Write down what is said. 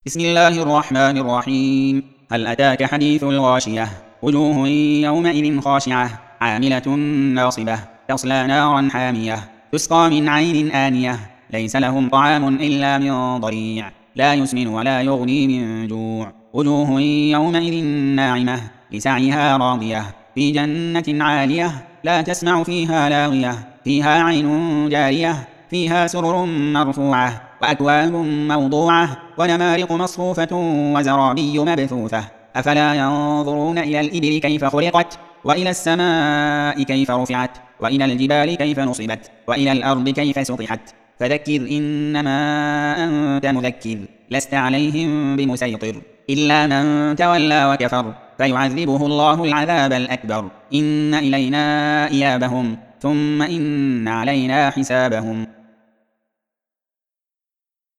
بسم الله الرحمن الرحيم. هل أتاك حديث الغاشية؟ وجوه يومئذ خاشعة عاملة ناصبة تصلى نارا حامية تسقى من عين آنية ليس لهم طعام إلا من ضريع لا يسمن ولا يغني من جوع. وجوه يومئذ ناعمة لسعيها راضية في جنة عالية لا تسمع فيها لاغية فيها عين جارية فيها سرر مرفوعة وأكواب موضوعة ونمارق مصفوفة وزرابي مبثوثة. أفلا ينظرون إلى الإبل كيف خلقت وإلى السماء كيف رفعت وإلى الجبال كيف نصبت وإلى الأرض كيف سطحت. فذكر إنما أنت مذكر لست عليهم بمسيطر إلا من تولى وكفر فيعذبه الله العذاب الأكبر. إن إلينا إيابهم ثم إن علينا حسابهم.